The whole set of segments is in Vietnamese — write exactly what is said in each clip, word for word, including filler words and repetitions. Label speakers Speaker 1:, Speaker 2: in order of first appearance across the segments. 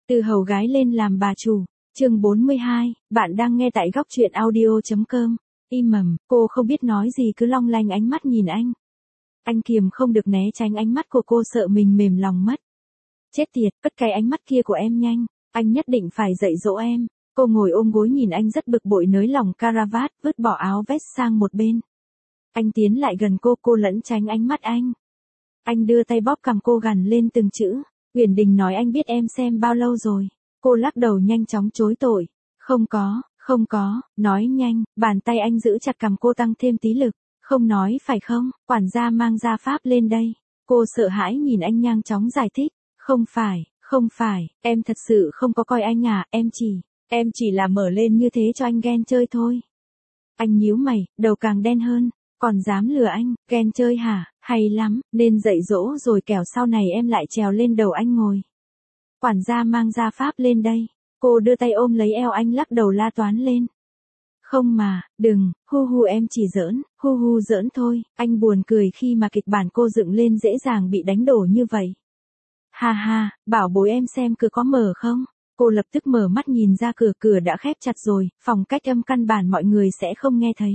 Speaker 1: Từ hầu gái lên làm bà chủ, chương bốn mươi hai, bạn đang nghe tại góc truyện audio.com. Im mầm, cô không biết nói gì cứ long lanh ánh mắt nhìn anh. Anh kiềm không được né tránh ánh mắt của cô, sợ mình mềm lòng mất. Chết tiệt, cất cái ánh mắt kia của em nhanh, anh nhất định phải dạy dỗ em. Cô ngồi ôm gối nhìn anh rất bực bội, nới lỏng caravat, vứt bỏ áo vest sang một bên. Anh tiến lại gần cô, cô lẫn tránh ánh mắt anh. Anh đưa tay bóp cằm cô, gằn lên từng chữ. Uyển Đình nói anh biết em xem bao lâu rồi. Cô lắc đầu nhanh chóng chối tội. Không có, không có, nói nhanh. Bàn tay anh giữ chặt cằm cô, tăng thêm tí lực. Không nói phải không, quản gia mang gia pháp lên đây. Cô sợ hãi nhìn anh, nhanh chóng giải thích. Không phải, không phải, em thật sự không có coi anh à, em chỉ, em chỉ là mở lên như thế cho anh ghen chơi thôi. Anh nhíu mày, đầu càng đen hơn. Còn dám lừa anh, ghen chơi hả, hay lắm, nên dạy dỗ rồi kẻo sau này em lại trèo lên đầu anh ngồi. Quản gia mang gia pháp lên đây, cô đưa tay ôm lấy eo anh, lắc đầu la toán lên. Không mà, đừng, hu hu em chỉ giỡn, hu hu giỡn thôi. Anh buồn cười khi mà kịch bản cô dựng lên dễ dàng bị đánh đổ như vậy. Ha ha, bảo bối em xem cửa có mở không? Cô lập tức mở mắt nhìn ra cửa, cửa đã khép chặt rồi, phòng cách âm căn bản mọi người sẽ không nghe thấy.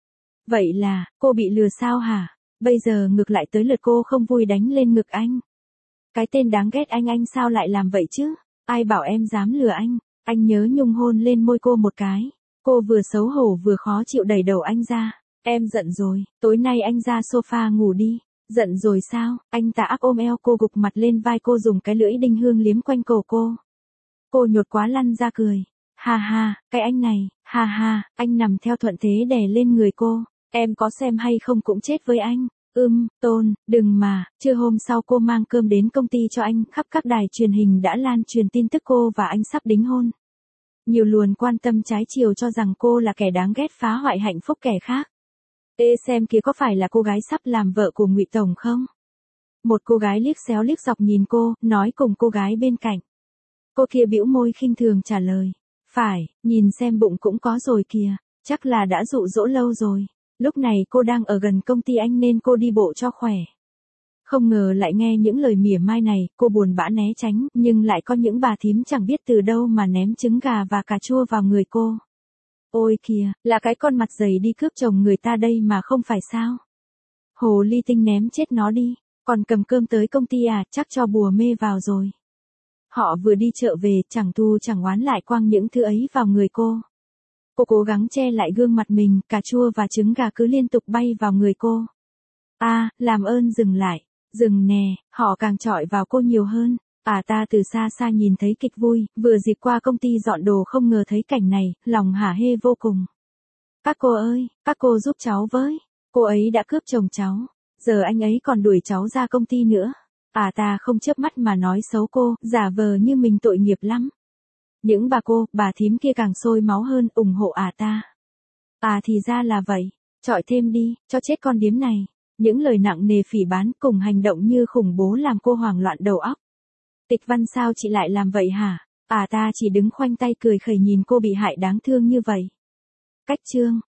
Speaker 1: Vậy là, cô bị lừa sao hả? Bây giờ ngược lại tới lượt cô không vui đánh lên ngực anh. Cái tên đáng ghét anh, anh sao lại làm vậy chứ? Ai bảo em dám lừa anh? Anh nhớ nhung hôn lên môi cô một cái. Cô vừa xấu hổ vừa khó chịu đẩy đầu anh ra. Em giận rồi, tối nay anh ra sofa ngủ đi. Giận rồi sao? Anh tà ác ôm eo cô, gục mặt lên vai cô, dùng cái lưỡi đinh hương liếm quanh cổ cô. Cô nhột quá lăn ra cười. Ha ha, cái anh này, ha ha, anh nằm theo thuận thế đè lên người cô. Em có xem hay không cũng chết với anh. Ưm, Tôn, đừng mà. Trưa hôm sau cô mang cơm đến công ty cho anh, khắp các đài truyền hình đã lan truyền tin tức cô và anh sắp đính hôn. Nhiều luồng quan tâm trái chiều cho rằng cô là kẻ đáng ghét phá hoại hạnh phúc kẻ khác. Ê, xem kia có phải là cô gái sắp làm vợ của Ngụy Tổng không? Một cô gái liếc xéo liếc dọc nhìn cô, nói cùng cô gái bên cạnh. Cô kia bĩu môi khinh thường trả lời. Phải, nhìn xem bụng cũng có rồi kìa, chắc là đã dụ dỗ lâu rồi. Lúc này cô đang ở gần công ty anh nên cô đi bộ cho khỏe. Không ngờ lại nghe những lời mỉa mai này, cô buồn bã né tránh, nhưng lại có những bà thím chẳng biết từ đâu mà ném trứng gà và cà chua vào người cô. Ôi kìa, là cái con mặt dày đi cướp chồng người ta đây mà không phải sao? Hồ ly tinh ném chết nó đi, còn cầm cơm tới công ty à, chắc cho bùa mê vào rồi. Họ vừa đi chợ về, chẳng thù chẳng oán lại quăng những thứ ấy vào người cô. Cô cố gắng che lại gương mặt mình, cà chua và trứng gà cứ liên tục bay vào người cô. A, à, làm ơn dừng lại, dừng nè, họ càng chọi vào cô nhiều hơn. À, ta từ xa xa nhìn thấy kịch vui, vừa dịp qua công ty dọn đồ không ngờ thấy cảnh này, lòng hả hê vô cùng. Các cô ơi, các cô giúp cháu với, cô ấy đã cướp chồng cháu, giờ anh ấy còn đuổi cháu ra công ty nữa. À, ta không chớp mắt mà nói xấu cô, giả vờ như mình tội nghiệp lắm. Những bà cô, bà thím kia càng sôi máu hơn, ủng hộ à ta. À thì ra là vậy, chọi thêm đi, cho chết con điếm này. Những lời nặng nề phỉ báng cùng hành động như khủng bố làm cô hoảng loạn đầu óc. Tịch Văn, sao chị lại làm vậy hả? À, ta chỉ đứng khoanh tay cười khẩy nhìn cô bị hại đáng thương như vậy. Cách chương.